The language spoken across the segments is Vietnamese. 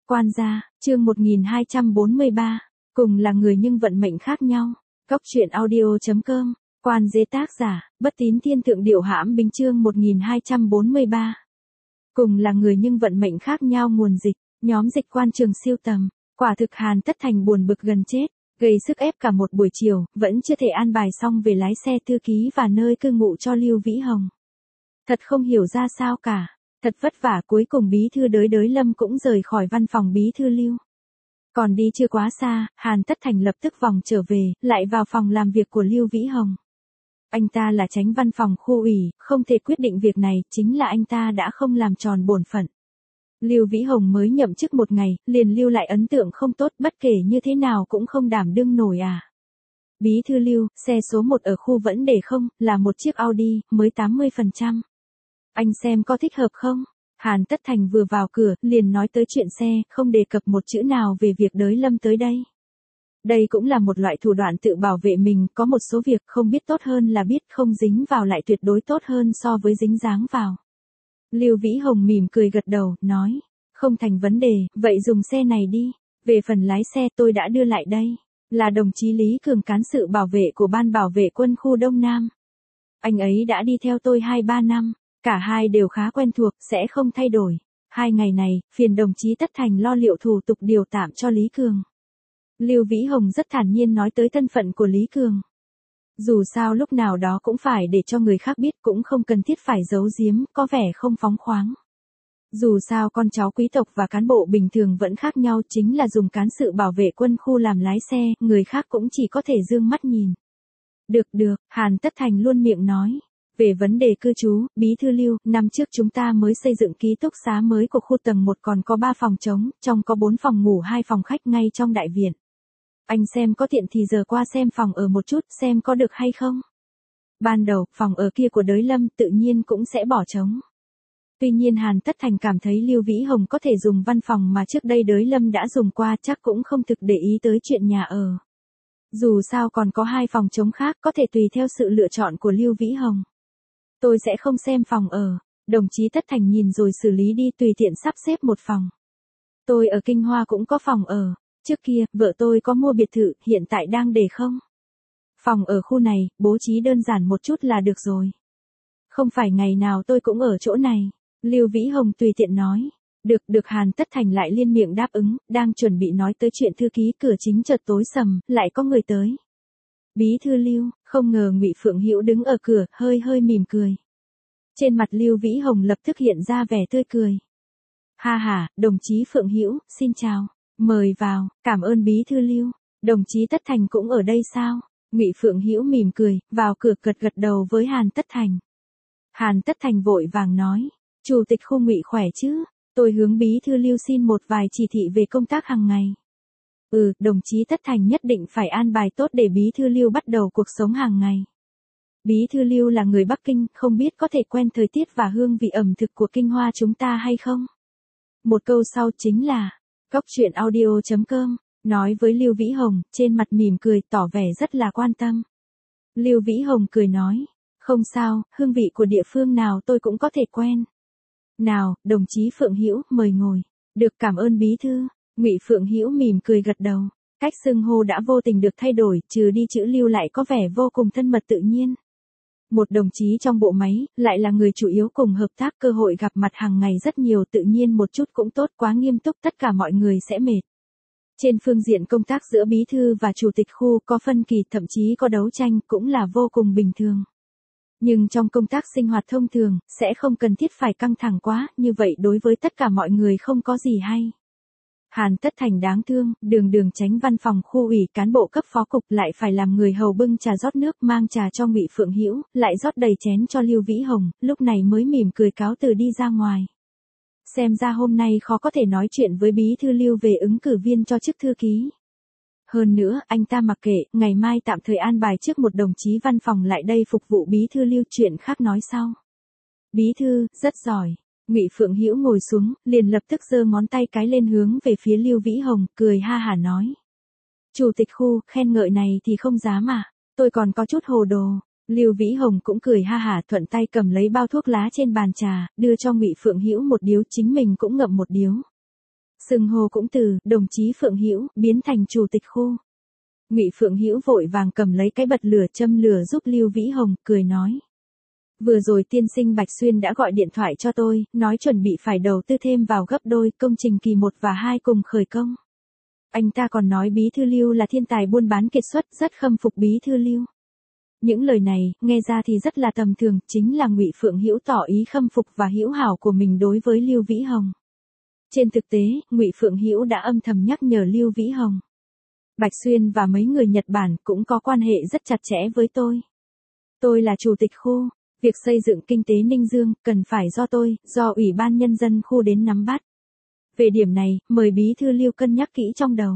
Quan gia, chương 1243, cùng là người nhưng vận mệnh khác nhau. Cốc truyện audio.com, Quan Dế tác giả, Bất Tín Thiên Thượng Điệu Hãm Bình chương 1243. Cùng là người nhưng vận mệnh khác nhau nguồn dịch, nhóm dịch quan trường siêu tầm, quả thực Hàn Tất Thành buồn bực gần chết, gây sức ép cả một buổi chiều, vẫn chưa thể an bài xong về lái xe thư ký và nơi cư ngụ cho Lưu Vĩ Hồng. Thật không hiểu ra sao cả. Thật vất vả cuối cùng bí thư Đới Lâm cũng rời khỏi văn phòng bí thư Lưu. Còn đi chưa quá xa, Hàn Tất Thành lập tức vòng trở về, lại vào phòng làm việc của Lưu Vĩ Hồng. Anh ta là chánh văn phòng khu ủy, không thể quyết định việc này, chính là anh ta đã không làm tròn bổn phận. Lưu Vĩ Hồng mới nhậm chức một ngày, liền lưu lại ấn tượng không tốt, bất kể như thế nào cũng không đảm đương nổi à. Bí thư Lưu, xe số 1 ở khu vẫn để không, là một chiếc Audi, mới 80%. Anh xem có thích hợp không? Hàn Tất Thành vừa vào cửa, liền nói tới chuyện xe, không đề cập một chữ nào về việc Đới Lâm tới đây. Đây cũng là một loại thủ đoạn tự bảo vệ mình, có một số việc không biết tốt hơn là biết, không dính vào lại tuyệt đối tốt hơn so với dính dáng vào. Lưu Vĩ Hồng mỉm cười gật đầu, nói, không thành vấn đề, vậy dùng xe này đi. Về phần lái xe tôi đã đưa lại đây, là đồng chí Lý Cường, cán sự bảo vệ của Ban Bảo vệ Quân khu Đông Nam. Anh ấy đã đi theo tôi 2-3 năm. Cả hai đều khá quen thuộc, sẽ không thay đổi. 2 ngày này, phiền đồng chí Tất Thành lo liệu thủ tục điều tạm cho Lý Cường. Lưu Vĩ Hồng rất thản nhiên nói tới thân phận của Lý Cường. Dù sao lúc nào đó cũng phải để cho người khác biết, cũng không cần thiết phải giấu giếm, có vẻ không phóng khoáng. Dù sao con cháu quý tộc và cán bộ bình thường vẫn khác nhau, chính là dùng cán sự bảo vệ quân khu làm lái xe, người khác cũng chỉ có thể dương mắt nhìn. Được, Hàn Tất Thành luôn miệng nói. Về vấn đề cư trú, bí thư Lưu, năm trước chúng ta mới xây dựng ký túc xá mới của khu tầng 1, còn có 3 phòng trống, trong có 4 phòng ngủ 2 phòng khách ngay trong đại viện. Anh xem có tiện thì giờ qua xem phòng ở một chút, xem có được hay không. Ban đầu, phòng ở kia của Đới Lâm tự nhiên cũng sẽ bỏ trống. Tuy nhiên Hàn Tất Thành cảm thấy Lưu Vĩ Hồng có thể dùng văn phòng mà trước đây Đới Lâm đã dùng qua, chắc cũng không thực để ý tới chuyện nhà ở. Dù sao còn có 2 phòng trống khác, có thể tùy theo sự lựa chọn của Lưu Vĩ Hồng. Tôi sẽ không xem phòng ở, đồng chí Tất Thành nhìn rồi xử lý đi, tùy tiện sắp xếp một phòng. Tôi ở Kinh Hoa cũng có phòng ở, trước kia, vợ tôi có mua biệt thự, hiện tại đang để không. Phòng ở khu này, bố trí đơn giản một chút là được rồi. Không phải ngày nào tôi cũng ở chỗ này, Lưu Vĩ Hồng tùy tiện nói. Được Hàn Tất Thành lại liên miệng đáp ứng, đang chuẩn bị nói tới chuyện thư ký, cửa chính chợt tối sầm, lại có người tới. Bí thư Lưu, không ngờ Ngụy Phượng Hữu đứng ở cửa, hơi mỉm cười. Trên mặt Lưu Vĩ Hồng lập tức hiện ra vẻ tươi cười. Ha, đồng chí Phượng Hữu, xin chào, mời vào, cảm ơn bí thư Lưu. Đồng chí Tất Thành cũng ở đây sao? Ngụy Phượng Hữu mỉm cười, vào cửa gật đầu với Hàn Tất Thành. Hàn Tất Thành vội vàng nói, chủ tịch khu Ngụy khỏe chứ? Tôi hướng bí thư Lưu xin một vài chỉ thị về công tác hàng ngày. Đồng chí Tất Thành nhất định phải an bài tốt để bí thư Lưu bắt đầu cuộc sống hàng ngày. Bí thư Lưu là người Bắc Kinh, không biết có thể quen thời tiết và hương vị ẩm thực của Kinh Hoa chúng ta hay không? Một câu sau chính là, Cốc truyện audio.com, nói với Lưu Vĩ Hồng, trên mặt mỉm cười, tỏ vẻ rất là quan tâm. Lưu Vĩ Hồng cười nói, không sao, hương vị của địa phương nào tôi cũng có thể quen. Nào, đồng chí Phượng Hữu, mời ngồi. Được, cảm ơn bí thư. Ngụy Phượng Hữu mỉm cười gật đầu, cách xưng hô đã vô tình được thay đổi, trừ đi chữ Lưu lại có vẻ vô cùng thân mật tự nhiên. Một đồng chí trong bộ máy, lại là người chủ yếu cùng hợp tác, cơ hội gặp mặt hàng ngày rất nhiều, tự nhiên một chút cũng tốt, quá nghiêm túc tất cả mọi người sẽ mệt. Trên phương diện công tác giữa bí thư và chủ tịch khu có phân kỳ, thậm chí có đấu tranh, cũng là vô cùng bình thường. Nhưng trong công tác sinh hoạt thông thường, sẽ không cần thiết phải căng thẳng quá, như vậy đối với tất cả mọi người không có gì hay. Hàn Tất Thành đáng thương, đường chánh văn phòng khu ủy, cán bộ cấp phó cục, lại phải làm người hầu bưng trà rót nước, mang trà cho Ngụy Phượng Hữu, lại rót đầy chén cho Lưu Vĩ Hồng, lúc này mới mỉm cười cáo từ đi ra ngoài. Xem ra hôm nay khó có thể nói chuyện với bí thư Lưu về ứng cử viên cho chức thư ký. Hơn nữa, anh ta mặc kệ, ngày mai tạm thời an bài trước một đồng chí văn phòng lại đây phục vụ bí thư Lưu, chuyện khác nói sau. Bí thư, rất giỏi. Ngụy Phượng Hữu ngồi xuống, liền lập tức giơ ngón tay cái lên hướng về phía Lưu Vĩ Hồng, cười ha hả nói. Chủ tịch khu, khen ngợi này thì không dám à, tôi còn có chút hồ đồ. Lưu Vĩ Hồng cũng cười ha hả, thuận tay cầm lấy bao thuốc lá trên bàn trà, đưa cho Ngụy Phượng Hữu một điếu, chính mình cũng ngậm một điếu. Xưng hô cũng từ đồng chí Phượng Hữu biến thành chủ tịch khu. Ngụy Phượng Hữu vội vàng cầm lấy cái bật lửa châm lửa giúp Lưu Vĩ Hồng, cười nói: "Vừa rồi tiên sinh Bạch Xuyên đã gọi điện thoại cho tôi, nói chuẩn bị phải đầu tư thêm vào gấp đôi, công trình kỳ 1 và 2 cùng khởi công. Anh ta còn nói bí thư Lưu là thiên tài buôn bán kiệt xuất, rất khâm phục bí thư Lưu." Những lời này, nghe ra thì rất là tầm thường, chính là Ngụy Phượng Hữu tỏ ý khâm phục và hữu hảo của mình đối với Lưu Vĩ Hồng. Trên thực tế, Ngụy Phượng Hữu đã âm thầm nhắc nhở Lưu Vĩ Hồng: "Bạch Xuyên và mấy người Nhật Bản cũng có quan hệ rất chặt chẽ với tôi. Tôi là chủ tịch khu, việc xây dựng kinh tế Ninh Dương cần phải do tôi, do Ủy ban Nhân dân khu đến nắm bắt. Về điểm này, mời bí thư Lưu cân nhắc kỹ trong đầu."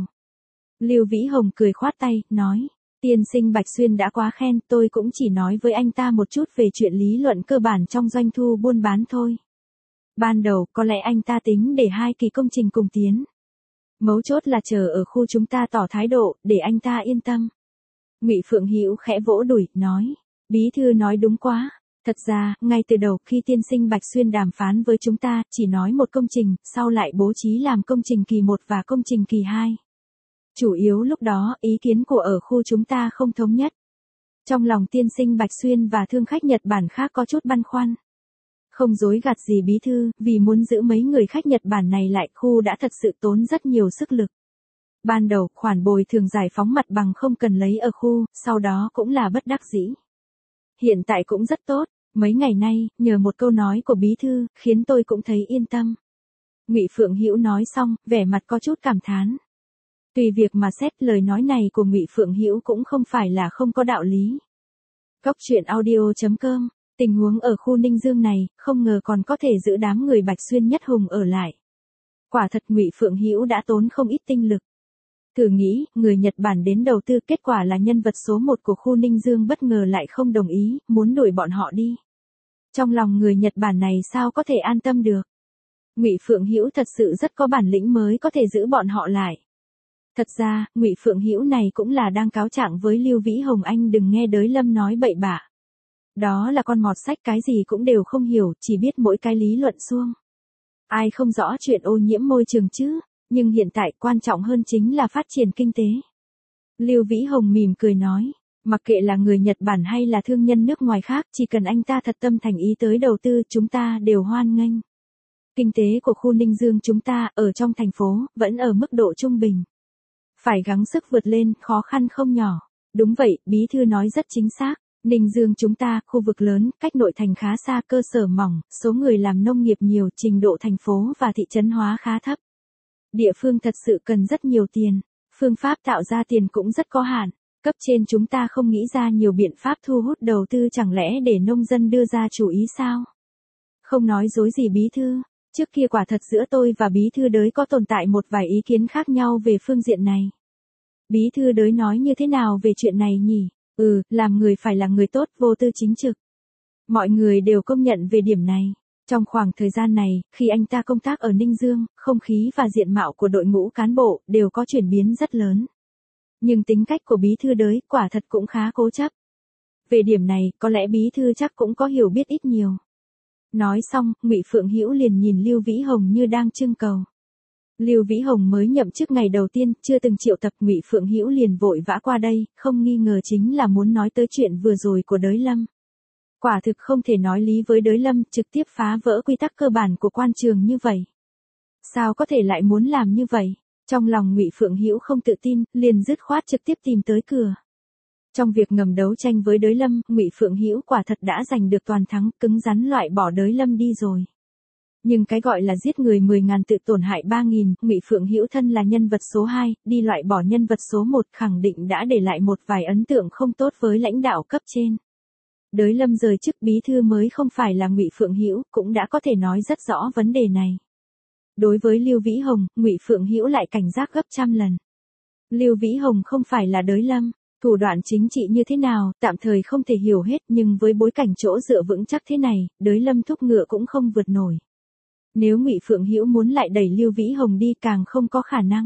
Lưu Vĩ Hồng cười khoát tay, nói: "Tiên sinh Bạch Xuyên đã quá khen, tôi cũng chỉ nói với anh ta một chút về chuyện lý luận cơ bản trong doanh thu buôn bán thôi. Ban đầu, có lẽ anh ta tính để 2 kỳ công trình cùng tiến. Mấu chốt là chờ ở khu chúng ta tỏ thái độ, để anh ta yên tâm." Ngụy Phượng Hữu khẽ vỗ đùi, nói: "Bí thư nói đúng quá. Thật ra, ngay từ đầu khi tiên sinh Bạch Xuyên đàm phán với chúng ta, chỉ nói một công trình, sau lại bố trí làm công trình kỳ 1 và công trình kỳ 2. Chủ yếu lúc đó, ý kiến của ở khu chúng ta không thống nhất. Trong lòng tiên sinh Bạch Xuyên và thương khách Nhật Bản khác có chút băn khoăn. Không dối gạt gì bí thư, vì muốn giữ mấy người khách Nhật Bản này lại, khu đã thật sự tốn rất nhiều sức lực. Ban đầu, khoản bồi thường giải phóng mặt bằng không cần lấy ở khu, sau đó cũng là bất đắc dĩ. Hiện tại cũng rất tốt, mấy ngày nay, nhờ một câu nói của bí thư, khiến tôi cũng thấy yên tâm." Ngụy Phượng Hữu nói xong, vẻ mặt có chút cảm thán. Tùy việc mà xét, lời nói này của Ngụy Phượng Hữu cũng không phải là không có đạo lý. Cóc truyện audio.com, tình huống ở khu Ninh Dương này, không ngờ còn có thể giữ đám người Bạch Xuyên nhất hùng ở lại. Quả thật Ngụy Phượng Hữu đã tốn không ít tinh lực. Thử nghĩ, người Nhật Bản đến đầu tư, kết quả là nhân vật số 1 của khu Ninh Dương bất ngờ lại không đồng ý, muốn đuổi bọn họ đi. Trong lòng người Nhật Bản này sao có thể an tâm được. Ngụy Phượng Hữu thật sự rất có bản lĩnh mới có thể giữ bọn họ lại. Thật ra, Ngụy Phượng Hữu này cũng là đang cáo trạng với Lưu Vĩ Hồng: "Anh đừng nghe Đới Lâm nói bậy bạ. Đó là con mọt sách, cái gì cũng đều không hiểu, chỉ biết mỗi cái lý luận suông. Ai không rõ chuyện ô nhiễm môi trường chứ, nhưng hiện tại quan trọng hơn chính là phát triển kinh tế." Lưu Vĩ Hồng mỉm cười nói: "Mặc kệ là người Nhật Bản hay là thương nhân nước ngoài khác, chỉ cần anh ta thật tâm thành ý tới đầu tư, chúng ta đều hoan nghênh. Kinh tế của khu Ninh Dương chúng ta, ở trong thành phố, vẫn ở mức độ trung bình. Phải gắng sức vượt lên, khó khăn không nhỏ." Đúng vậy, bí thư nói rất chính xác. Ninh Dương chúng ta, khu vực lớn, cách nội thành khá xa, cơ sở mỏng, số người làm nông nghiệp nhiều, trình độ thành phố và thị trấn hóa khá thấp. Địa phương thật sự cần rất nhiều tiền, phương pháp tạo ra tiền cũng rất có hạn. Cấp trên chúng ta không nghĩ ra nhiều biện pháp thu hút đầu tư, chẳng lẽ để nông dân đưa ra chủ ý sao? Không nói dối gì bí thư, trước kia quả thật giữa tôi và bí thư Đới có tồn tại một vài ý kiến khác nhau về phương diện này. Bí thư Đới nói như thế nào về chuyện này nhỉ? Làm người phải là người tốt, vô tư chính trực. Mọi người đều công nhận về điểm này. Trong khoảng thời gian này, khi anh ta công tác ở Ninh Dương, không khí và diện mạo của đội ngũ cán bộ đều có chuyển biến rất lớn. Nhưng tính cách của bí thư Đới quả thật cũng khá cố chấp. Về điểm này, có lẽ bí thư chắc cũng có hiểu biết ít nhiều. Nói xong, Ngụy Phượng Hữu liền nhìn Lưu Vĩ Hồng như đang trưng cầu. Lưu Vĩ Hồng mới nhậm chức ngày đầu tiên, chưa từng triệu tập, Ngụy Phượng Hữu liền vội vã qua đây, không nghi ngờ chính là muốn nói tới chuyện vừa rồi của Đới Lâm. Quả thực không thể nói lý với Đới Lâm, trực tiếp phá vỡ quy tắc cơ bản của quan trường như vậy. Sao có thể lại muốn làm như vậy? Trong lòng Ngụy Phượng Hữu không tự tin, liền dứt khoát trực tiếp tìm tới cửa. Trong việc ngầm đấu tranh với Đới Lâm, Ngụy Phượng Hữu quả thật đã giành được toàn thắng, cứng rắn loại bỏ Đới Lâm đi rồi. Nhưng cái gọi là giết người 10.000 tự tổn hại 3.000, Ngụy Phượng Hữu thân là nhân vật số 2, đi loại bỏ nhân vật số 1, khẳng định đã để lại một vài ấn tượng không tốt với lãnh đạo cấp trên. Đới Lâm rời chức bí thư mới không phải là Ngụy Phượng Hữu, cũng đã có thể nói rất rõ vấn đề này. Đối với Lưu Vĩ Hồng, Ngụy Phượng Hữu lại cảnh giác gấp trăm lần. Lưu Vĩ Hồng không phải là Đới Lâm, thủ đoạn chính trị như thế nào, tạm thời không thể hiểu hết, nhưng với bối cảnh chỗ dựa vững chắc thế này, Đới Lâm thúc ngựa cũng không vượt nổi. Nếu Ngụy Phượng Hữu muốn lại đẩy Lưu Vĩ Hồng đi càng không có khả năng.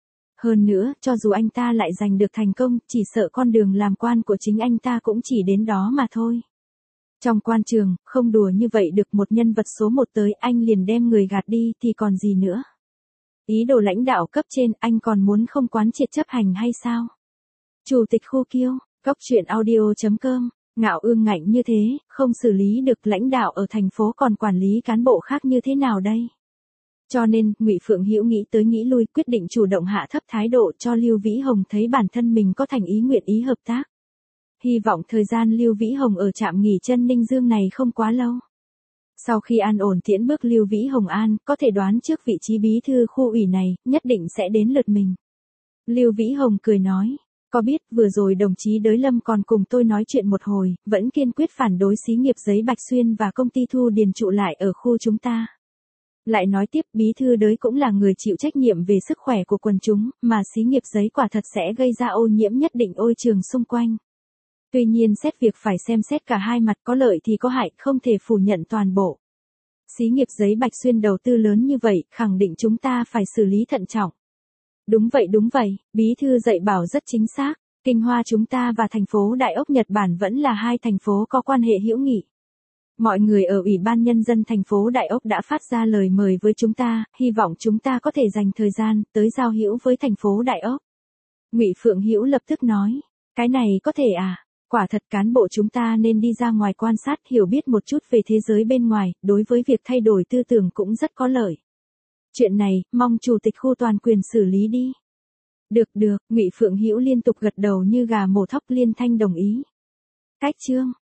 Hơn nữa, cho dù anh ta lại giành được thành công, chỉ sợ con đường làm quan của chính anh ta cũng chỉ đến đó mà thôi. Trong quan trường, không đùa như vậy được, một nhân vật số 1 tới, anh liền đem người gạt đi thì còn gì nữa. Ý đồ lãnh đạo cấp trên, anh còn muốn không quán triệt chấp hành hay sao? Chủ tịch khu kiêu, Cốc truyện audio.com, ngạo ương ngạnh như thế, không xử lý được lãnh đạo ở thành phố còn quản lý cán bộ khác như thế nào đây? Cho nên, Ngụy Phượng Hữu nghĩ tới nghĩ lui, quyết định chủ động hạ thấp thái độ cho Lưu Vĩ Hồng thấy bản thân mình có thành ý nguyện ý hợp tác. Hy vọng thời gian Lưu Vĩ Hồng ở trạm nghỉ chân Ninh Dương này không quá lâu. Sau khi an ổn tiễn bước Lưu Vĩ Hồng an, có thể đoán trước vị trí bí thư khu ủy này, nhất định sẽ đến lượt mình. Lưu Vĩ Hồng cười nói, có biết vừa rồi đồng chí Đới Lâm còn cùng tôi nói chuyện một hồi, vẫn kiên quyết phản đối xí nghiệp giấy Bạch Xuyên và công ty thu điền trụ lại ở khu chúng ta. Lại nói tiếp, bí thư Đới cũng là người chịu trách nhiệm về sức khỏe của quần chúng, mà xí nghiệp giấy quả thật sẽ gây ra ô nhiễm nhất định môi trường xung quanh. Tuy nhiên xét việc phải xem xét cả hai mặt, có lợi thì có hại, không thể phủ nhận toàn bộ. Xí nghiệp giấy Bạch Xuyên đầu tư lớn như vậy, khẳng định chúng ta phải xử lý thận trọng. Đúng vậy, bí thư dạy bảo rất chính xác. Kinh Hoa chúng ta và thành phố Đại Ốc Nhật Bản vẫn là hai thành phố có quan hệ hữu nghị. Mọi người ở Ủy ban Nhân dân thành phố Đại Ốc đã phát ra lời mời với chúng ta, hy vọng chúng ta có thể dành thời gian tới giao hữu với thành phố Đại Ốc. Ngụy Phượng Hữu lập tức nói, cái này có thể à? Quả thật cán bộ chúng ta nên đi ra ngoài quan sát, hiểu biết một chút về thế giới bên ngoài, đối với việc thay đổi tư tưởng cũng rất có lợi. Chuyện này, mong chủ tịch khu toàn quyền xử lý đi. Được, Ngụy Phượng Hữu liên tục gật đầu như gà mổ thóc, liên thanh đồng ý. Cách chương